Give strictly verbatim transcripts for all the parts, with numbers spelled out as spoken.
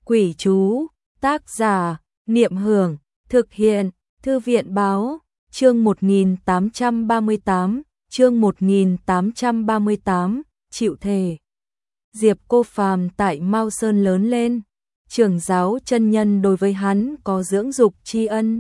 Quỷ chú, tác giả, Niệm Hưởng, thực hiện, Thư viện báo, chương một nghìn tám trăm ba mươi tám, chương một nghìn tám trăm ba mươi tám, chịu thề. Diệp Cô Phàm tại Mao Sơn lớn lên, trưởng giáo chân nhân đối với hắn có dưỡng dục tri ân.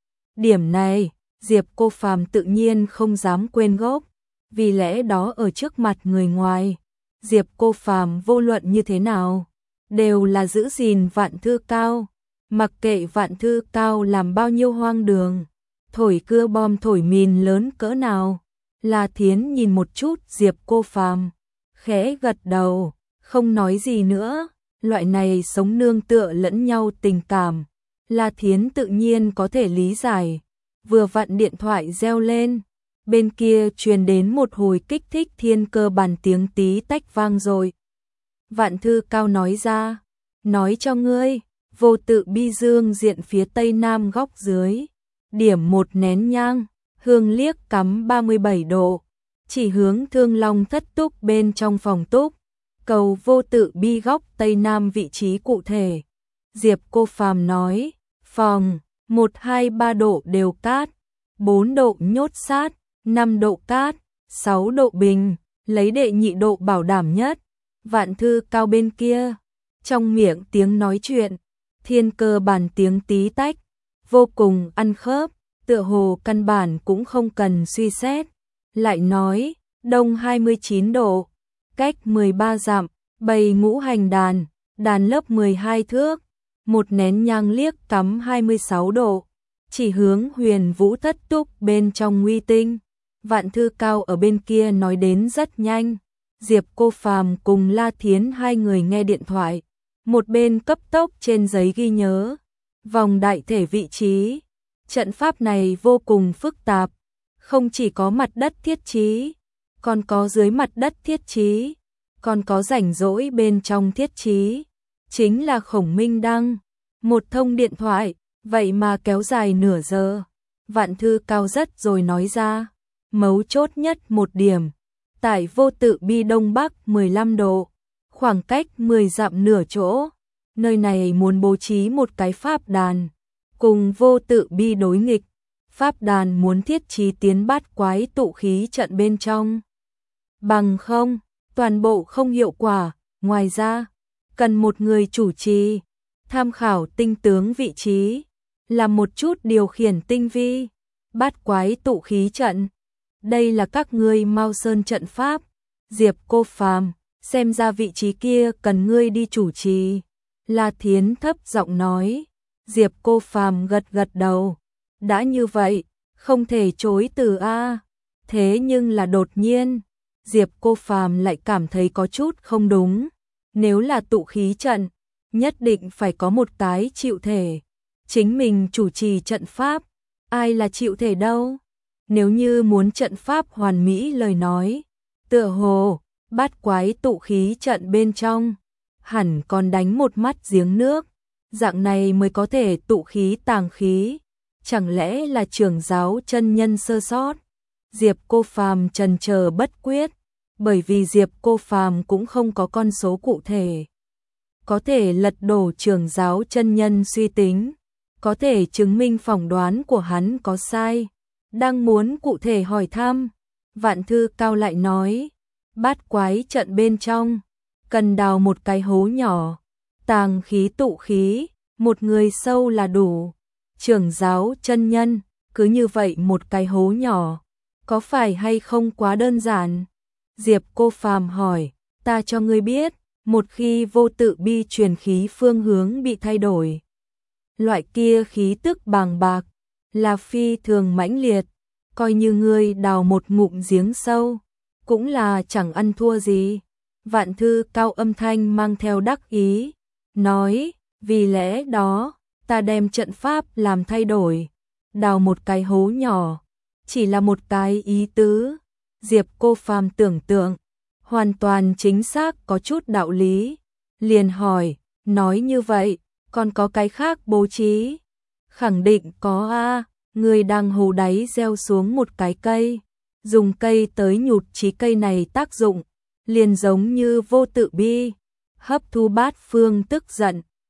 Điểm này, Diệp Cô Phàm tự nhiên không dám quên gốc, vì lẽ đó ở trước mặt người ngoài, Diệp Cô Phàm vô luận như thế nào, đều là giữ gìn Vạn Thư Cao, mặc kệ Vạn Thư Cao làm bao nhiêu hoang đường, thổi cưa bom thổi mìn lớn cỡ nào. La Thiến nhìn một chút Diệp Cô Phàm, khẽ gật đầu, không nói gì nữa. Loại này sống nương tựa lẫn nhau tình cảm, La Thiến tự nhiên có thể lý giải. Vừa vặn điện thoại reo lên, bên kia truyền đến một hồi kích thích thiên cơ bản tiếng tí tách vang rồi. Vạn Thư Cao nói ra, nói cho ngươi, vô tự bi dương diện phía tây nam góc dưới, điểm một nén nhang, hương liếc cắm ba mươi bảy độ, chỉ hướng Thương Long thất túc bên trong phòng túc, cầu vô tự bi góc tây nam vị trí cụ thể. Diệp Cô Phàm nói, phòng, một hai ba độ đều cát, bốn độ nhốt sát, năm độ cát, sáu độ bình, lấy đệ nhị độ bảo đảm nhất. Vạn Thư Cao bên kia, trong miệng tiếng nói chuyện, thiên cơ bản tiếng tí tách, vô cùng ăn khớp, tựa hồ căn bản cũng không cần suy xét. Lại nói, đông hai mươi chín độ, cách mười ba dặm, bầy ngũ hành đàn, đàn lớp mười hai thước, một nén nhang liếc cắm hai mươi sáu độ, chỉ hướng Huyền Vũ thất túc bên trong nguy tinh. Vạn Thư Cao ở bên kia nói đến rất nhanh. Diệp Cô Phàm cùng La Thiến hai người nghe điện thoại, một bên cấp tốc trên giấy ghi nhớ vòng đại thể vị trí. Trận pháp này vô cùng phức tạp, không chỉ có mặt đất thiết trí, còn có dưới mặt đất thiết trí, còn có rảnh rỗi bên trong thiết trí, chính là Khổng Minh Đăng. Một thông điện thoại, vậy mà kéo dài nửa giờ. Vạn Thư Cao rất rồi nói ra, mấu chốt nhất một điểm, tại vô tự bi đông bắc mười lăm độ, khoảng cách mười dặm nửa chỗ, nơi này muốn bố trí một cái pháp đàn, cùng vô tự bi đối nghịch. Pháp đàn muốn thiết trí tiến bát quái tụ khí trận bên trong, bằng không, toàn bộ không hiệu quả. Ngoài ra, cần một người chủ trì, tham khảo tinh tướng vị trí, làm một chút điều khiển tinh vi. Bát quái tụ khí trận, đây là các ngươi Mao Sơn trận pháp. Diệp Cô Phàm, xem ra vị trí kia cần ngươi đi chủ trì. La Thiến thấp giọng nói. Diệp Cô Phàm gật gật đầu. Đã như vậy, không thể chối từ a. Thế nhưng là đột nhiên, Diệp Cô Phàm lại cảm thấy có chút không đúng. Nếu là tụ khí trận, nhất định phải có một cái chịu thể. Chính mình chủ trì trận pháp, ai là chịu thể đâu? Nếu như muốn trận pháp hoàn mỹ lời nói, tựa hồ, bát quái tụ khí trận bên trong, hẳn còn đánh một mắt giếng nước, dạng này mới có thể tụ khí tàng khí. Chẳng lẽ là trưởng giáo chân nhân sơ sót? Diệp Cô Phàm trần chờ bất quyết, bởi vì Diệp Cô Phàm cũng không có con số cụ thể. Có thể lật đổ trưởng giáo chân nhân suy tính, có thể chứng minh phỏng đoán của hắn có sai. Đang muốn cụ thể hỏi thăm, Vạn Thư Cao lại nói, bát quái trận bên trong, cần đào một cái hố nhỏ, tàng khí tụ khí, một người sâu là đủ. Trưởng giáo chân nhân, cứ như vậy một cái hố nhỏ, có phải hay không quá đơn giản? Diệp Cô Phàm hỏi, ta cho ngươi biết, một khi vô tự bi truyền khí phương hướng bị thay đổi, loại kia khí tức bàng bạc, là phi thường mãnh liệt, coi như ngươi đào một ngụm giếng sâu, cũng là chẳng ăn thua gì. Vạn Thư Cao âm thanh mang theo đắc ý, nói, vì lẽ đó, ta đem trận pháp làm thay đổi, đào một cái hố nhỏ, chỉ là một cái ý tứ. Diệp Cô Phàm tưởng tượng, hoàn toàn chính xác có chút đạo lý, liền hỏi, nói như vậy, còn có cái khác bố trí? Khẳng định có a. Người đang hồ đáy gieo xuống một cái cây, dùng cây tới nhụt chí cây này tác dụng, liền giống như vô tự bi, hấp thu bát phương tức giận,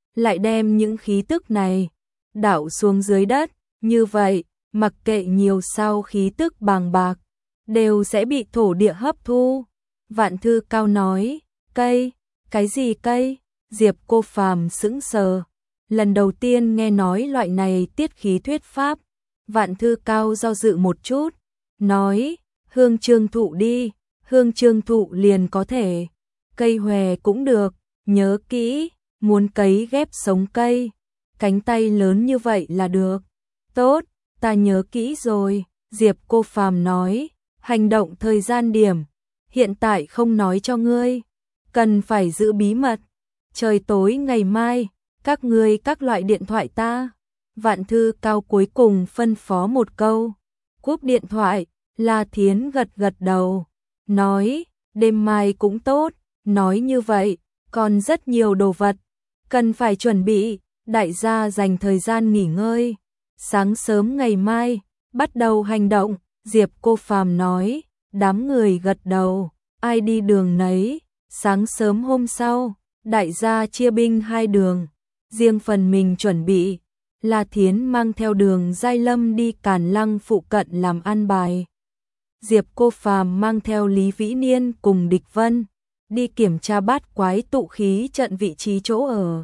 lại đem những khí tức này đảo xuống dưới đất, như vậy, mặc kệ nhiều sao khí tức bàng bạc, đều sẽ bị thổ địa hấp thu. Vạn Thư Cao nói, cây, cái gì cây? Diệp Cô Phàm sững sờ, lần đầu tiên nghe nói loại này tiết khí thuyết pháp. Vạn Thư Cao do dự một chút, nói, hương trương thụ đi, hương trương thụ liền có thể, cây hòe cũng được, nhớ kỹ, muốn cấy ghép sống cây, cánh tay lớn như vậy là được. Tốt, ta nhớ kỹ rồi, Diệp Cô Phàm nói, hành động thời gian điểm, hiện tại không nói cho ngươi, cần phải giữ bí mật, trời tối ngày mai, các ngươi các loại điện thoại ta. Vạn Thư Cao cuối cùng phân phó một câu, cúp điện thoại. La Thiến gật gật đầu, nói, đêm mai cũng tốt, nói như vậy, còn rất nhiều đồ vật, cần phải chuẩn bị, đại gia dành thời gian nghỉ ngơi, sáng sớm ngày mai, bắt đầu hành động. Diệp Cô Phàm nói, đám người gật đầu, ai đi đường nấy. Sáng sớm hôm sau, đại gia chia binh hai đường, riêng phần mình chuẩn bị. La Thiến mang theo Đường Giai Lâm đi Càn Lăng phụ cận làm an bài. Diệp Cô Phàm mang theo Lý Vĩ Niên cùng Địch Vân đi kiểm tra bát quái tụ khí trận vị trí chỗ ở.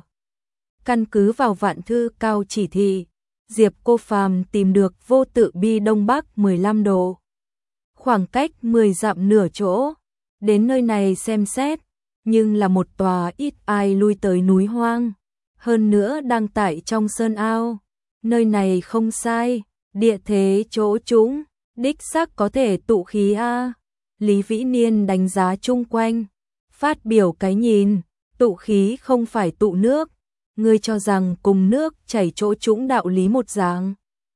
Căn cứ vào Vạn Thư Cao chỉ thị, Diệp Cô Phàm tìm được Vô Tự Bi đông bắc mười lăm độ, khoảng cách mười dặm nửa chỗ. Đến nơi này xem xét, nhưng là một tòa ít ai lui tới núi hoang, hơn nữa đang tại trong sơn ao. Nơi này không sai, địa thế chỗ trũng, đích xác có thể tụ khí a. Lý Vĩ Niên đánh giá chung quanh, phát biểu cái nhìn, tụ khí không phải tụ nước, ngươi cho rằng cùng nước chảy chỗ trũng đạo lý một dạng.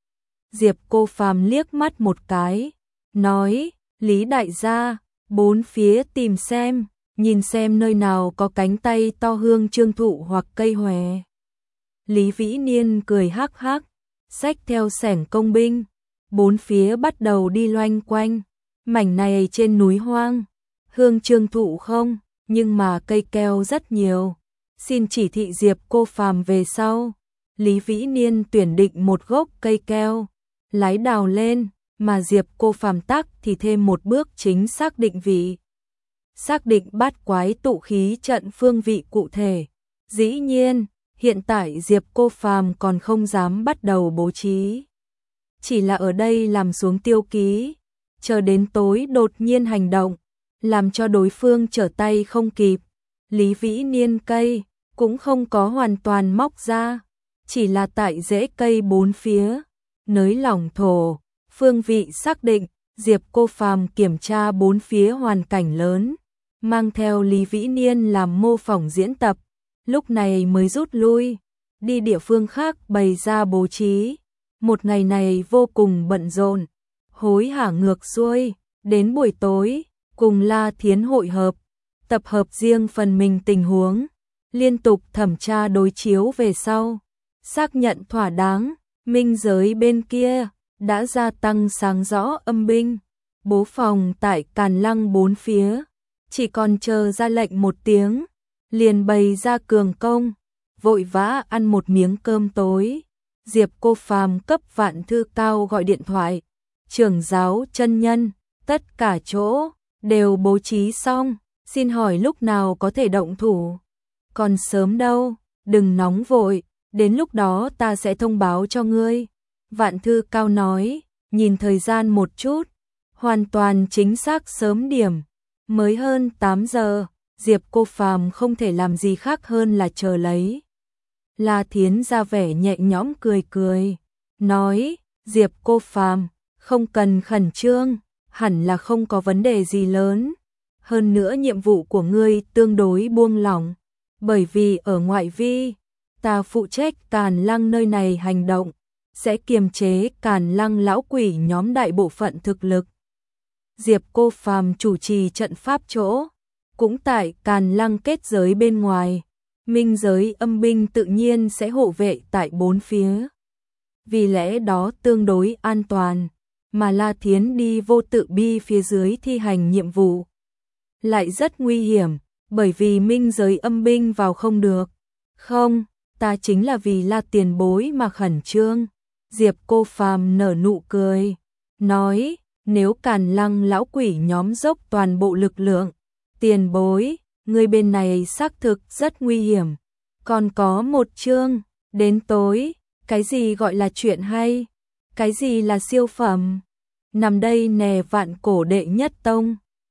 Diệp Cô Phàm liếc mắt một cái, nói, Lý đại gia, bốn phía tìm xem, nhìn xem nơi nào có cánh tay to hương trương thụ hoặc cây hòe. Lý Vĩ Niên cười hắc hắc, xách theo xẻng công binh, bốn phía bắt đầu đi loanh quanh. Mảnh này trên núi hoang, hương trương thụ không, nhưng mà cây keo rất nhiều. Xin chỉ thị Diệp Cô Phàm về sau. Lý Vĩ Niên tuyển định một gốc cây keo, lái đào lên, mà Diệp Cô Phàm tắc thì thêm một bước chính xác định vị. Xác định bát quái tụ khí trận phương vị cụ thể. Dĩ nhiên, hiện tại Diệp Cô Phàm còn không dám bắt đầu bố trí. Chỉ là ở đây làm xuống tiêu ký, chờ đến tối đột nhiên hành động, làm cho đối phương trở tay không kịp. Lý Vĩ Niên cây cũng không có hoàn toàn móc ra, chỉ là tại rễ cây bốn phía, nới lỏng thổ, phương vị xác định. Diệp Cô Phàm kiểm tra bốn phía hoàn cảnh lớn, mang theo Lý Vĩ Niên làm mô phỏng diễn tập, lúc này mới rút lui, đi địa phương khác bày ra bố trí. Một ngày này vô cùng bận rộn, hối hả ngược xuôi, đến buổi tối, cùng La Thiến hội hợp, tập hợp riêng phần mình tình huống, liên tục thẩm tra đối chiếu về sau, xác nhận thỏa đáng. Minh giới bên kia đã gia tăng sáng rõ âm binh, bố phòng tại Càn Lăng bốn phía, chỉ còn chờ ra lệnh một tiếng, liền bày ra cường công, vội vã ăn một miếng cơm tối. Diệp Cô Phàm cấp Vạn Thư Cao gọi điện thoại, trưởng giáo chân nhân, tất cả chỗ đều bố trí xong, xin hỏi lúc nào có thể động thủ. Còn sớm đâu, đừng nóng vội, đến lúc đó ta sẽ thông báo cho ngươi. Vạn Thư Cao nói, nhìn thời gian một chút, hoàn toàn chính xác sớm điểm, mới hơn tám giờ, Diệp Cô Phàm không thể làm gì khác hơn là chờ lấy. La Thiến ra vẻ nhẹ nhõm cười cười, nói, Diệp Cô Phàm, không cần khẩn trương, hẳn là không có vấn đề gì lớn. Hơn nữa nhiệm vụ của ngươi tương đối buông lỏng, bởi vì ở ngoại vi, ta phụ trách Càn Lăng nơi này hành động, sẽ kiềm chế Càn Lăng lão quỷ nhóm đại bộ phận thực lực. Diệp Cô Phàm chủ trì trận pháp chỗ, cũng tại Càn Lăng kết giới bên ngoài, minh giới âm binh tự nhiên sẽ hộ vệ tại bốn phía. Vì lẽ đó tương đối an toàn, mà La Thiến đi Vô Tự Bi phía dưới thi hành nhiệm vụ lại rất nguy hiểm, bởi vì minh giới âm binh vào không được. Không, ta chính là vì La tiền bối mà khẩn trương. Diệp Cô Phàm nở nụ cười, nói, nếu Càn Lăng lão quỷ nhóm dốc toàn bộ lực lượng, tiền bối, người bên này xác thực rất nguy hiểm. Còn có một chương, đến tối, cái gì gọi là chuyện hay, cái gì là siêu phẩm. Nằm đây nè vạn cổ đệ nhất tông.